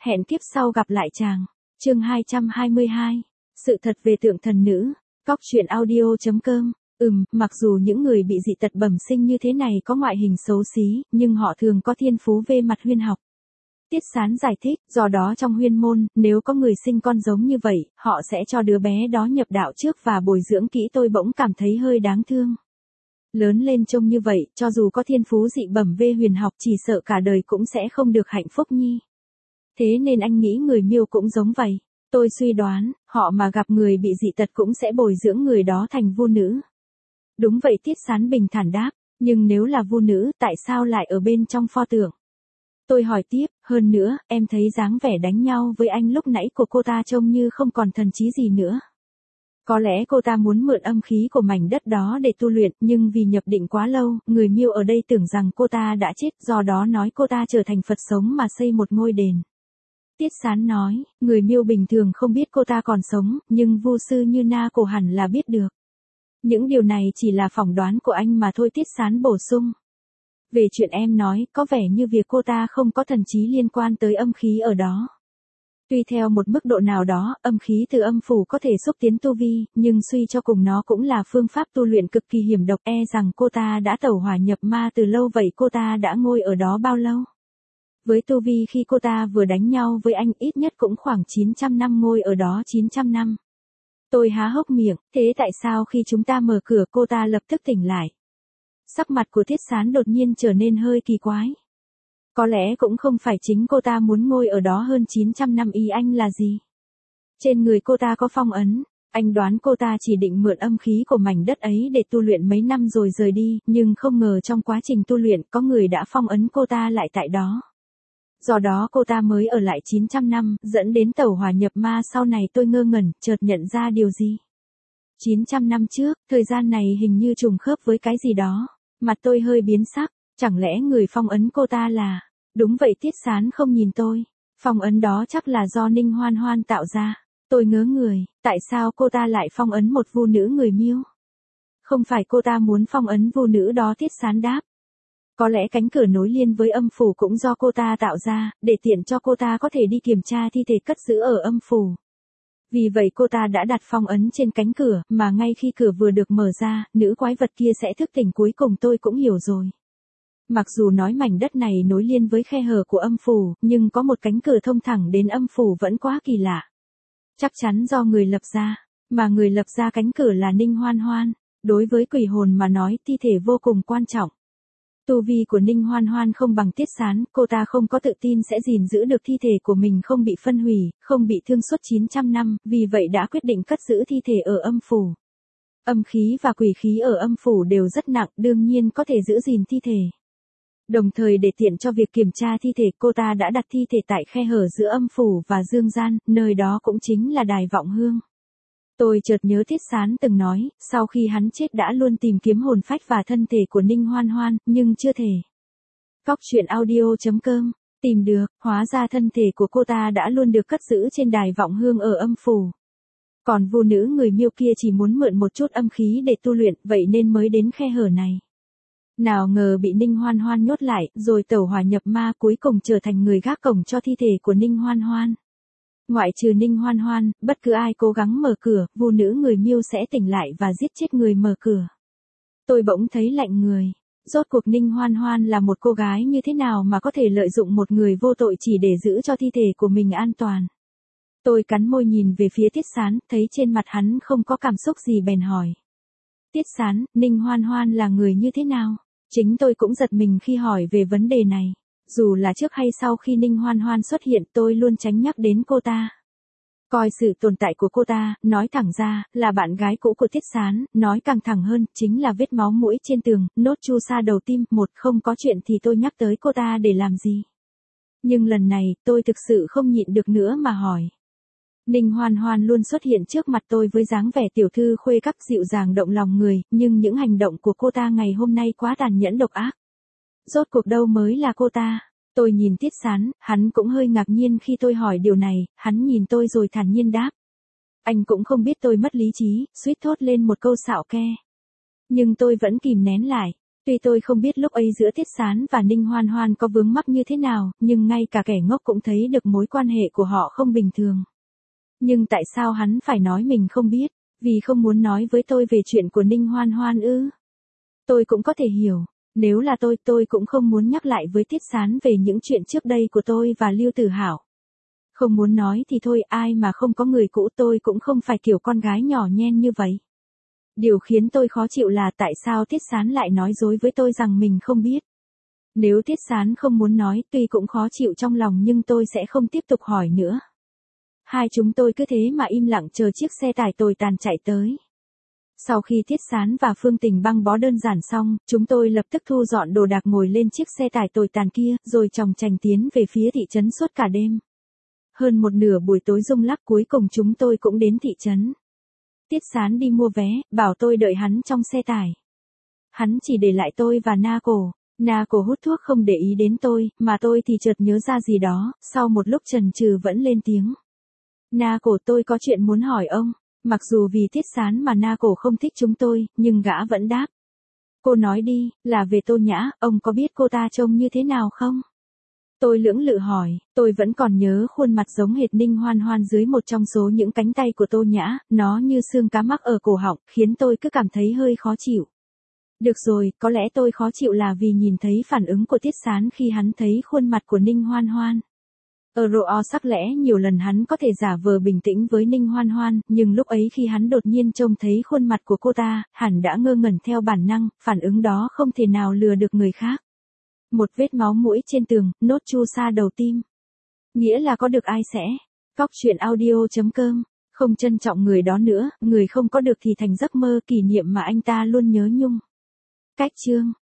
hẹn kiếp sau gặp lại chàng. Chương 222. Sự thật về tượng thần nữ. Cóc truyện audio.com. Mặc dù những người bị dị tật bẩm sinh như thế này có ngoại hình xấu xí, nhưng họ thường có thiên phú về mặt huyên học. Tiết Sán giải thích, do đó trong huyên môn, nếu có người sinh con giống như vậy, họ sẽ cho đứa bé đó nhập đạo trước và bồi dưỡng kỹ. Tôi bỗng cảm thấy hơi đáng thương. Lớn lên trông như vậy, cho dù có thiên phú dị bẩm về huyền học chỉ sợ cả đời cũng sẽ không được hạnh phúc nhi. Thế nên anh nghĩ người Miêu cũng giống vậy. Tôi suy đoán, họ mà gặp người bị dị tật cũng sẽ bồi dưỡng người đó thành vu nữ. Đúng vậy, Tiết Sán bình thản đáp, nhưng nếu là vu nữ, tại sao lại ở bên trong pho tượng? Tôi hỏi tiếp, hơn nữa, em thấy dáng vẻ đánh nhau với anh lúc nãy của cô ta trông như không còn thần trí gì nữa. Có lẽ cô ta muốn mượn âm khí của mảnh đất đó để tu luyện, nhưng vì nhập định quá lâu, người Miêu ở đây tưởng rằng cô ta đã chết, do đó nói cô ta trở thành Phật sống mà xây một ngôi đền. Tiết Sán nói, người Miêu bình thường không biết cô ta còn sống, nhưng vu sư như Na Cổ hẳn là biết được. Những điều này chỉ là phỏng đoán của anh mà thôi. Tiết Sán bổ sung. Về chuyện em nói, có vẻ như việc cô ta không có thần trí liên quan tới âm khí ở đó. Tuy theo một mức độ nào đó, âm khí từ âm phủ có thể xúc tiến tu vi, nhưng suy cho cùng nó cũng là phương pháp tu luyện cực kỳ hiểm độc. Rằng cô ta đã tẩu hỏa nhập ma từ lâu. Vậy cô ta đã ngồi ở đó bao lâu? Với tu vi khi cô ta vừa đánh nhau với anh, ít nhất cũng khoảng 900 năm. Ngồi ở đó 900 năm. Tôi há hốc miệng, thế tại sao khi chúng ta mở cửa cô ta lập tức tỉnh lại? Sắc mặt của Tiết Sán đột nhiên trở nên hơi kỳ quái. Có lẽ cũng không phải chính cô ta muốn ngồi ở đó hơn 900 năm. Ý anh là gì? Trên người cô ta có phong ấn. Anh đoán cô ta chỉ định mượn âm khí của mảnh đất ấy để tu luyện mấy năm rồi rời đi, nhưng không ngờ trong quá trình tu luyện có người đã phong ấn cô ta lại tại đó. Do đó cô ta mới ở lại 900 năm, dẫn đến tẩu hỏa nhập ma. Sau này tôi ngơ ngẩn, chợt nhận ra điều gì. 900 năm trước, thời gian này hình như trùng khớp với cái gì đó. Mặt tôi hơi biến sắc, chẳng lẽ người phong ấn cô ta là... Đúng vậy. Tiết Sán không nhìn tôi. Phong ấn đó chắc là do Ninh Hoan Hoan tạo ra. Tôi ngớ người, tại sao cô ta lại phong ấn một vu nữ người Miêu? Không phải cô ta muốn phong ấn vu nữ đó. Tiết Sán đáp. Có lẽ cánh cửa nối liền với âm phủ cũng do cô ta tạo ra, để tiện cho cô ta có thể đi kiểm tra thi thể cất giữ ở âm phủ. Vì vậy cô ta đã đặt phong ấn trên cánh cửa, mà ngay khi cửa vừa được mở ra, nữ quái vật kia sẽ thức tỉnh. Cuối cùng tôi cũng hiểu rồi. Mặc dù nói mảnh đất này nối liền với khe hở của âm phủ, nhưng có một cánh cửa thông thẳng đến âm phủ vẫn quá kỳ lạ. Chắc chắn do người lập ra, mà người lập ra cánh cửa là Ninh Hoan Hoan. Đối với quỷ hồn mà nói, thi thể vô cùng quan trọng. Tu vi của Ninh Hoan Hoan không bằng Tiết Sán, cô ta không có tự tin sẽ gìn giữ được thi thể của mình không bị phân hủy, không bị thương suốt 900 năm, vì vậy đã quyết định cất giữ thi thể ở âm phủ. Âm khí và quỷ khí ở âm phủ đều rất nặng, đương nhiên có thể giữ gìn thi thể. Đồng thời để tiện cho việc kiểm tra thi thể, cô ta đã đặt thi thể tại khe hở giữa âm phủ và dương gian, nơi đó cũng chính là đài vọng hương. Tôi chợt nhớ Tiết Sán từng nói, sau khi hắn chết đã luôn tìm kiếm hồn phách và thân thể của Ninh Hoan Hoan, nhưng chưa thể. Cóc truyện audio.com. Tìm được, hóa ra thân thể của cô ta đã luôn được cất giữ trên đài vọng hương ở âm phủ. Còn vu nữ người Miêu kia chỉ muốn mượn một chút âm khí để tu luyện, vậy nên mới đến khe hở này. Nào ngờ bị Ninh Hoan Hoan nhốt lại, rồi tẩu hỏa nhập ma, cuối cùng trở thành người gác cổng cho thi thể của Ninh Hoan Hoan. Ngoại trừ Ninh Hoan Hoan, bất cứ ai cố gắng mở cửa, vu nữ người Miêu sẽ tỉnh lại và giết chết người mở cửa. Tôi bỗng thấy lạnh người. Rốt cuộc Ninh Hoan Hoan là một cô gái như thế nào mà có thể lợi dụng một người vô tội chỉ để giữ cho thi thể của mình an toàn? Tôi cắn môi nhìn về phía Tiết Sán, thấy trên mặt hắn không có cảm xúc gì bèn hỏi. Tiết Sán, Ninh Hoan Hoan là người như thế nào? Chính tôi cũng giật mình khi hỏi về vấn đề này. Dù là trước hay sau khi Ninh Hoan Hoan xuất hiện, tôi luôn tránh nhắc đến cô ta. Coi sự tồn tại của cô ta, nói thẳng ra, là bạn gái cũ của Tiết Sán, nói càng thẳng hơn, chính là vết máu mũi trên tường, nốt chu sa đầu tim. Không có chuyện thì tôi nhắc tới cô ta để làm gì? Nhưng lần này, tôi thực sự không nhịn được nữa mà hỏi. Ninh Hoan Hoan luôn xuất hiện trước mặt tôi với dáng vẻ tiểu thư khuê các dịu dàng động lòng người, nhưng những hành động của cô ta ngày hôm nay quá tàn nhẫn độc ác. Rốt cuộc đâu mới là cô ta? Tôi nhìn Tiết Sán, hắn cũng hơi ngạc nhiên khi tôi hỏi điều này, hắn nhìn tôi rồi thản nhiên đáp. Anh cũng không biết tôi mất lý trí, suýt thốt lên một câu xạo ke. Nhưng tôi vẫn kìm nén lại. Tuy tôi không biết lúc ấy giữa Tiết Sán và Ninh Hoan Hoan có vướng mắc như thế nào, nhưng ngay cả kẻ ngốc cũng thấy được mối quan hệ của họ không bình thường. Nhưng tại sao hắn phải nói mình không biết? Vì không muốn nói với tôi về chuyện của Ninh Hoan Hoan ư? Tôi cũng có thể hiểu. Nếu là tôi cũng không muốn nhắc lại với Tiết Sán về những chuyện trước đây của tôi và Lưu Tử Hảo. Không muốn nói thì thôi, ai mà không có người cũ, tôi cũng không phải kiểu con gái nhỏ nhen như vậy. Điều khiến tôi khó chịu là tại sao Tiết Sán lại nói dối với tôi rằng mình không biết. Nếu Tiết Sán không muốn nói, tuy cũng khó chịu trong lòng nhưng tôi sẽ không tiếp tục hỏi nữa. Hai chúng tôi cứ thế mà im lặng chờ chiếc xe tải tồi tàn chạy tới. Sau khi Tiết Sán và Phương Tình băng bó đơn giản xong, chúng tôi lập tức thu dọn đồ đạc ngồi lên chiếc xe tải tồi tàn kia, rồi chòng chành tiến về phía thị trấn suốt cả đêm. Hơn một nửa buổi tối rung lắc cuối cùng chúng tôi cũng đến thị trấn. Tiết Sán đi mua vé, bảo tôi đợi hắn trong xe tải. Hắn chỉ để lại tôi và Na Cổ. Na Cổ hút thuốc không để ý đến tôi, mà tôi thì chợt nhớ ra gì đó, sau một lúc chần chừ vẫn lên tiếng. Na Cổ, tôi có chuyện muốn hỏi ông. Mặc dù vì Tiết Sán mà Na Cổ không thích chúng tôi, nhưng gã vẫn đáp. Cô nói đi, là về Tô Nhã, ông có biết cô ta trông như thế nào không? Tôi lưỡng lự hỏi, tôi vẫn còn nhớ khuôn mặt giống hệt Ninh Hoan Hoan dưới một trong số những cánh tay của Tô Nhã, nó như xương cá mắc ở cổ họng, khiến tôi cứ cảm thấy hơi khó chịu. Được rồi, có lẽ tôi khó chịu là vì nhìn thấy phản ứng của Tiết Sán khi hắn thấy khuôn mặt của Ninh Hoan Hoan. Ở RO sắc lẽ nhiều lần hắn có thể giả vờ bình tĩnh với Ninh Hoan Hoan, nhưng lúc ấy khi hắn đột nhiên trông thấy khuôn mặt của cô ta, hẳn đã ngơ ngẩn theo bản năng, phản ứng đó không thể nào lừa được người khác. Một vết máu mũi trên tường, nốt chu sa đầu tim. Nghĩa là có được ai sẽ. Cóc truyện audio.com. Không trân trọng người đó nữa, người không có được thì thành giấc mơ kỷ niệm mà anh ta luôn nhớ nhung. Cách chương.